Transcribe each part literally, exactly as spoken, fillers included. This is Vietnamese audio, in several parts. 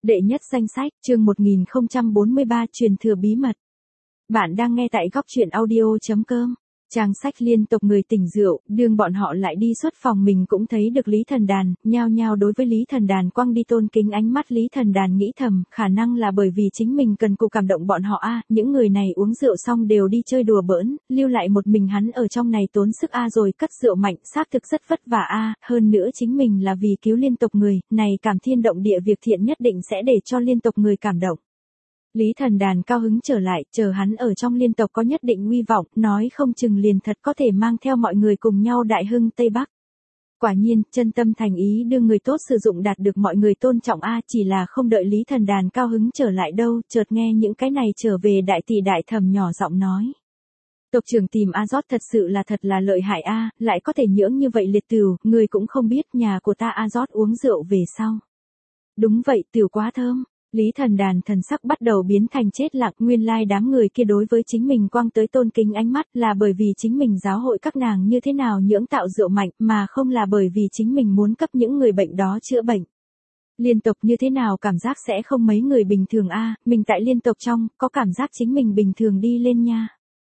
Đệ nhất danh sách, chương một nghìn không trăm bốn mươi ba truyền thừa bí mật. Bạn đang nghe tại góc truyện audio.com. Trang sách liên tục người tỉnh rượu, đương bọn họ lại đi xuất phòng mình cũng thấy được Lý Thần Đàn, nhao nhao đối với Lý Thần Đàn quăng đi tôn kính ánh mắt. Lý Thần Đàn nghĩ thầm, khả năng là bởi vì chính mình cần cù cảm động bọn họ a, những người này uống rượu xong đều đi chơi đùa bỡn, lưu lại một mình hắn ở trong này tốn sức a rồi cất rượu mạnh, xác thực rất vất vả a, hơn nữa chính mình là vì cứu liên tục người, này cảm thiên động địa việc thiện nhất định sẽ để cho liên tục người cảm động. Lý Thần Đàn cao hứng trở lại, chờ hắn ở trong liên tộc có nhất định uy vọng, nói không chừng liền thật có thể mang theo mọi người cùng nhau đại hưng Tây Bắc. Quả nhiên, chân tâm thành ý đưa người tốt sử dụng đạt được mọi người tôn trọng a, chỉ là không đợi Lý Thần Đàn cao hứng trở lại đâu, chợt nghe những cái này trở về đại tỷ đại thầm nhỏ giọng nói. Tộc trưởng tìm Azot thật sự là thật là lợi hại a, lại có thể nhưỡng như vậy liệt tửu, người cũng không biết nhà của ta Azot uống rượu về sau. Đúng vậy, tửu quá thơm. Lý Thần Đàn thần sắc bắt đầu biến thành chết lặng, nguyên lai đám người kia đối với chính mình quang tới tôn kính ánh mắt là bởi vì chính mình giáo hội các nàng như thế nào nhưỡng tạo rượu mạnh, mà không là bởi vì chính mình muốn cấp những người bệnh đó chữa bệnh. Liên tộc như thế nào cảm giác sẽ không mấy người bình thường a, mình tại liên tộc trong, có cảm giác chính mình bình thường đi lên nha.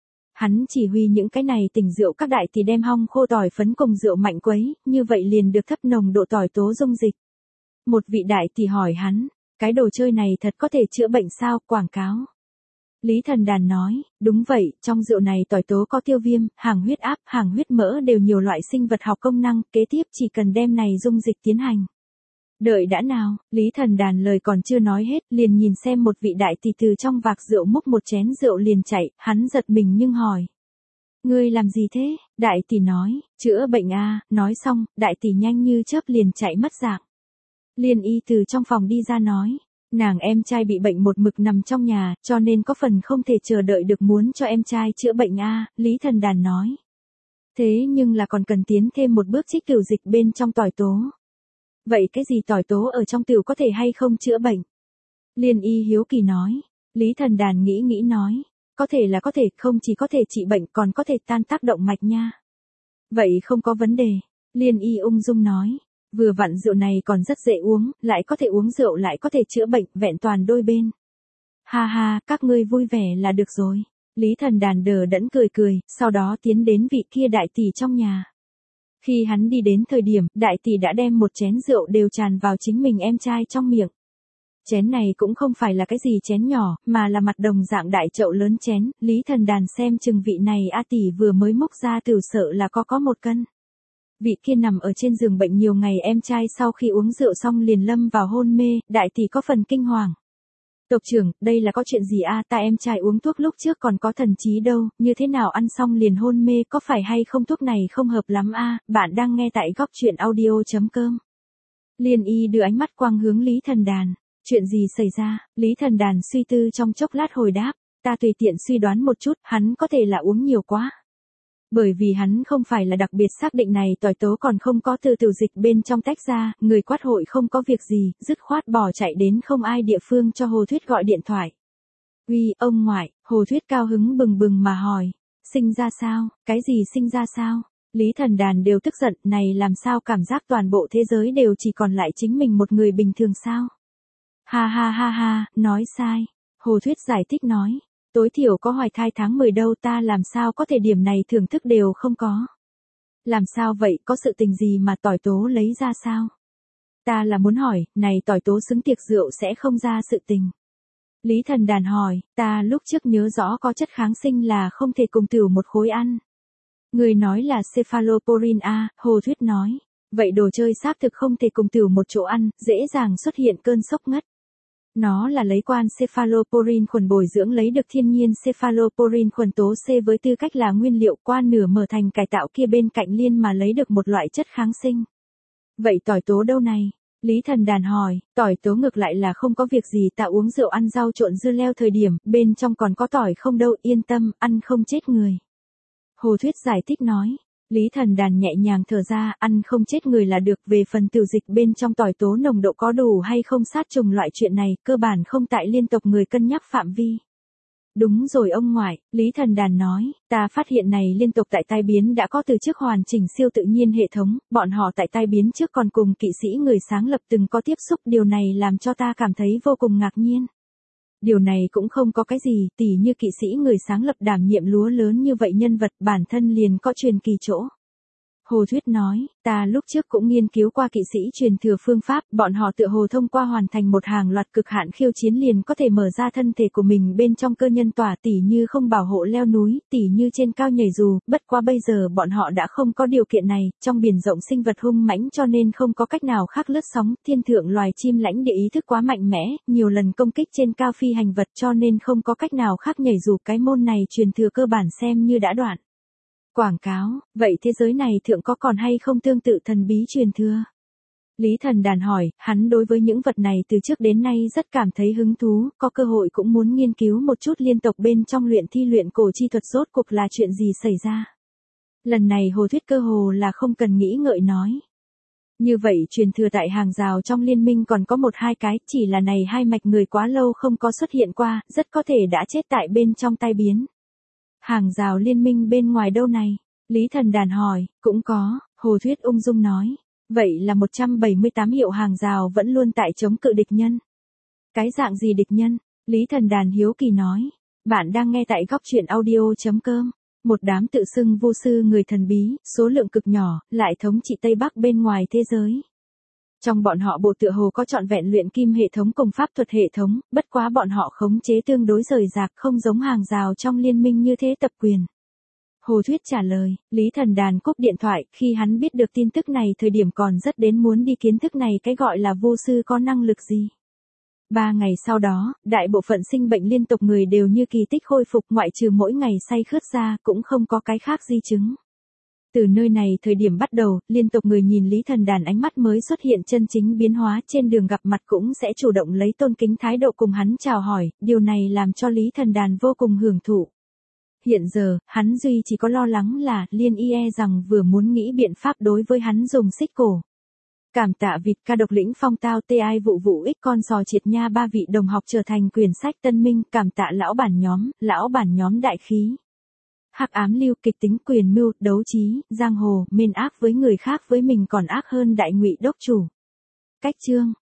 Hắn chỉ huy những cái này tỉnh rượu các đại thì đem hong khô tỏi phấn cùng rượu mạnh quấy, như vậy liền được thấp nồng độ tỏi tố dung dịch. Một vị đại thì hỏi hắn. Cái đồ chơi này thật có thể chữa bệnh sao, quảng cáo. Lý Thần Đàn nói, đúng vậy, trong rượu này tỏi tố có tiêu viêm, hàng huyết áp, hàng huyết mỡ đều nhiều loại sinh vật học công năng, kế tiếp chỉ cần đem này dung dịch tiến hành. Đợi đã nào, Lý Thần Đàn lời còn chưa nói hết, liền nhìn xem một vị đại tỷ từ trong vạc rượu múc một chén rượu liền chạy, hắn giật mình nhưng hỏi. Ngươi làm gì thế? Đại tỷ nói, chữa bệnh a, nói xong, đại tỷ nhanh như chớp liền chạy mất dạng. Liên y từ trong phòng đi ra nói, nàng em trai bị bệnh một mực nằm trong nhà, cho nên có phần không thể chờ đợi được muốn cho em trai chữa bệnh a, Lý Thần Đàn nói. Thế nhưng là còn cần tiến thêm một bước trích cửu dịch bên trong tỏi tố. Vậy cái gì tỏi tố ở trong tửu có thể hay không chữa bệnh? Liên y hiếu kỳ nói, Lý Thần Đàn nghĩ nghĩ nói, có thể là có thể, không chỉ có thể trị bệnh còn có thể tan tác động mạch nha. Vậy không có vấn đề, Liên y ung dung nói. Vừa vặn rượu này còn rất dễ uống, lại có thể uống rượu lại có thể chữa bệnh, vẹn toàn đôi bên. Ha ha, các ngươi vui vẻ là được rồi. Lý Thần Đàn đờ đẫn cười cười, sau đó tiến đến vị kia đại tỷ trong nhà. Khi hắn đi đến thời điểm, đại tỷ đã đem một chén rượu đều tràn vào chính mình em trai trong miệng. Chén này cũng không phải là cái gì chén nhỏ, mà là mặt đồng dạng đại chậu lớn chén, Lý Thần Đàn xem chừng vị này A tỷ vừa mới múc ra tử sợ là có có một cân. Vị kia nằm ở trên giường bệnh nhiều ngày em trai sau khi uống rượu xong liền lâm vào hôn mê, đại tỷ có phần kinh hoàng. Tộc trưởng, đây là có chuyện gì a, ta em trai uống thuốc lúc trước còn có thần trí đâu, như thế nào ăn xong liền hôn mê, có phải hay không thuốc này không hợp lắm a, bạn đang nghe tại góc truyện audio.com. Liên y đưa ánh mắt quang hướng Lý Thần Đàn, chuyện gì xảy ra, Lý Thần Đàn suy tư trong chốc lát hồi đáp, ta tùy tiện suy đoán một chút, hắn có thể là uống nhiều quá. Bởi vì hắn không phải là đặc biệt xác định này tỏi tố còn không có từ tiểu dịch bên trong tách ra, người quát hội không có việc gì, dứt khoát bỏ chạy đến không ai địa phương cho Hồ Thuyết gọi điện thoại. Uy, ông ngoại, Hồ Thuyết cao hứng bừng bừng mà hỏi, sinh ra sao, cái gì sinh ra sao? Lý Thần Đàn đều tức giận, này làm sao cảm giác toàn bộ thế giới đều chỉ còn lại chính mình một người bình thường sao? Ha ha ha ha, nói sai. Hồ Thuyết giải thích nói. Tối thiểu có hoài thai tháng mười đâu, ta làm sao có thể điểm này thưởng thức đều không có. Làm sao vậy, có sự tình gì mà tỏi tố lấy ra sao? Ta là muốn hỏi, này tỏi tố xứng tiệc rượu sẽ không ra sự tình. Lý Thần Đàn hỏi, ta lúc trước nhớ rõ có chất kháng sinh là không thể cùng tửu một khối ăn. Người nói là cephalosporin a, Hồ Thuyết nói. Vậy đồ chơi xác thực không thể cùng tửu một chỗ ăn, dễ dàng xuất hiện cơn sốc ngất. Nó là lấy quan cephalosporin khuẩn bồi dưỡng lấy được thiên nhiên cephalosporin khuẩn tố C với tư cách là nguyên liệu qua nửa mở thành cải tạo kia bên cạnh liên mà lấy được một loại chất kháng sinh. Vậy tỏi tố đâu này? Lý Thần Đàn hỏi, tỏi tố ngược lại là không có việc gì, ta uống rượu ăn rau trộn dưa leo thời điểm, bên trong còn có tỏi không đâu, yên tâm, ăn không chết người. Hồ Thuyết giải thích nói. Lý Thần Đàn nhẹ nhàng thở ra, ăn không chết người là được, về phần tiểu dịch bên trong tỏi tố nồng độ có đủ hay không sát trùng loại chuyện này, cơ bản không tại liên tộc người cân nhắc phạm vi. Đúng rồi ông ngoại, Lý Thần Đàn nói, ta phát hiện này liên tục tại tai biến đã có từ trước hoàn chỉnh siêu tự nhiên hệ thống, bọn họ tại tai biến trước còn cùng kỵ sĩ người sáng lập từng có tiếp xúc, điều này làm cho ta cảm thấy vô cùng ngạc nhiên. Điều này cũng không có cái gì, tỉ như kỵ sĩ người sáng lập đảm nhiệm lúa lớn như vậy nhân vật bản thân liền có truyền kỳ chỗ. Hồ Thuyết nói, ta lúc trước cũng nghiên cứu qua kỵ sĩ truyền thừa phương pháp, bọn họ tựa hồ thông qua hoàn thành một hàng loạt cực hạn khiêu chiến liền có thể mở ra thân thể của mình bên trong cơ nhân tỏa, tỉ như không bảo hộ leo núi, tỉ như trên cao nhảy dù, bất quá bây giờ bọn họ đã không có điều kiện này, trong biển rộng sinh vật hung mãnh cho nên không có cách nào khác lướt sóng, thiên thượng loài chim lãnh địa ý thức quá mạnh mẽ, nhiều lần công kích trên cao phi hành vật cho nên không có cách nào khác nhảy dù, cái môn này truyền thừa cơ bản xem như đã đoạn. Quảng cáo, vậy thế giới này thượng có còn hay không tương tự thần bí truyền thừa? Lý Thần Đàn hỏi, hắn đối với những vật này từ trước đến nay rất cảm thấy hứng thú, có cơ hội cũng muốn nghiên cứu một chút liên tộc bên trong luyện thi luyện cổ chi thuật rốt cuộc là chuyện gì xảy ra. Lần này Hồ Thuyết cơ hồ là không cần nghĩ ngợi nói. Như vậy truyền thừa tại hàng rào trong liên minh còn có một hai cái, chỉ là này hai mạch người quá lâu không có xuất hiện qua, rất có thể đã chết tại bên trong tai biến. Hàng rào liên minh bên ngoài đâu này? Lý Thần Đàn hỏi, cũng có, Hồ Thuyết ung dung nói. Vậy là một trăm bảy mươi tám hiệu hàng rào vẫn luôn tại chống cự địch nhân. Cái dạng gì địch nhân? Lý Thần Đàn hiếu kỳ nói. Bạn đang nghe tại góc truyện audio chấm com. Một đám tự xưng vô sư người thần bí, số lượng cực nhỏ, lại thống trị Tây Bắc bên ngoài thế giới. Trong bọn họ bộ tựa hồ có trọn vẹn luyện kim hệ thống cùng pháp thuật hệ thống, bất quá bọn họ khống chế tương đối rời rạc không giống hàng rào trong liên minh như thế tập quyền. Hồ Thuyết trả lời, Lý Thần Đàn cúp điện thoại, khi hắn biết được tin tức này thời điểm còn rất đến muốn đi kiến thức này cái gọi là vô sư có năng lực gì. Ba ngày sau đó, đại bộ phận sinh bệnh liên tục người đều như kỳ tích khôi phục ngoại trừ mỗi ngày say khướt ra cũng không có cái khác di chứng. Từ nơi này thời điểm bắt đầu, liên tục người nhìn Lý Thần Đàn ánh mắt mới xuất hiện chân chính biến hóa trên đường gặp mặt cũng sẽ chủ động lấy tôn kính thái độ cùng hắn chào hỏi, điều này làm cho Lý Thần Đàn vô cùng hưởng thụ. Hiện giờ, hắn duy chỉ có lo lắng là Liên y e rằng vừa muốn nghĩ biện pháp đối với hắn dùng xích cổ. Cảm tạ vịt ca độc lĩnh phong tao tê ai vụ vụ ích con sò triệt nha ba vị đồng học trở thành quyển sách tân minh, cảm tạ lão bản nhóm, lão bản nhóm đại khí. Hắc ám lưu kịch tính quyền mưu, đấu trí, giang hồ, mên ác với người khác với mình còn ác hơn đại ngụy đốc chủ. Cách chương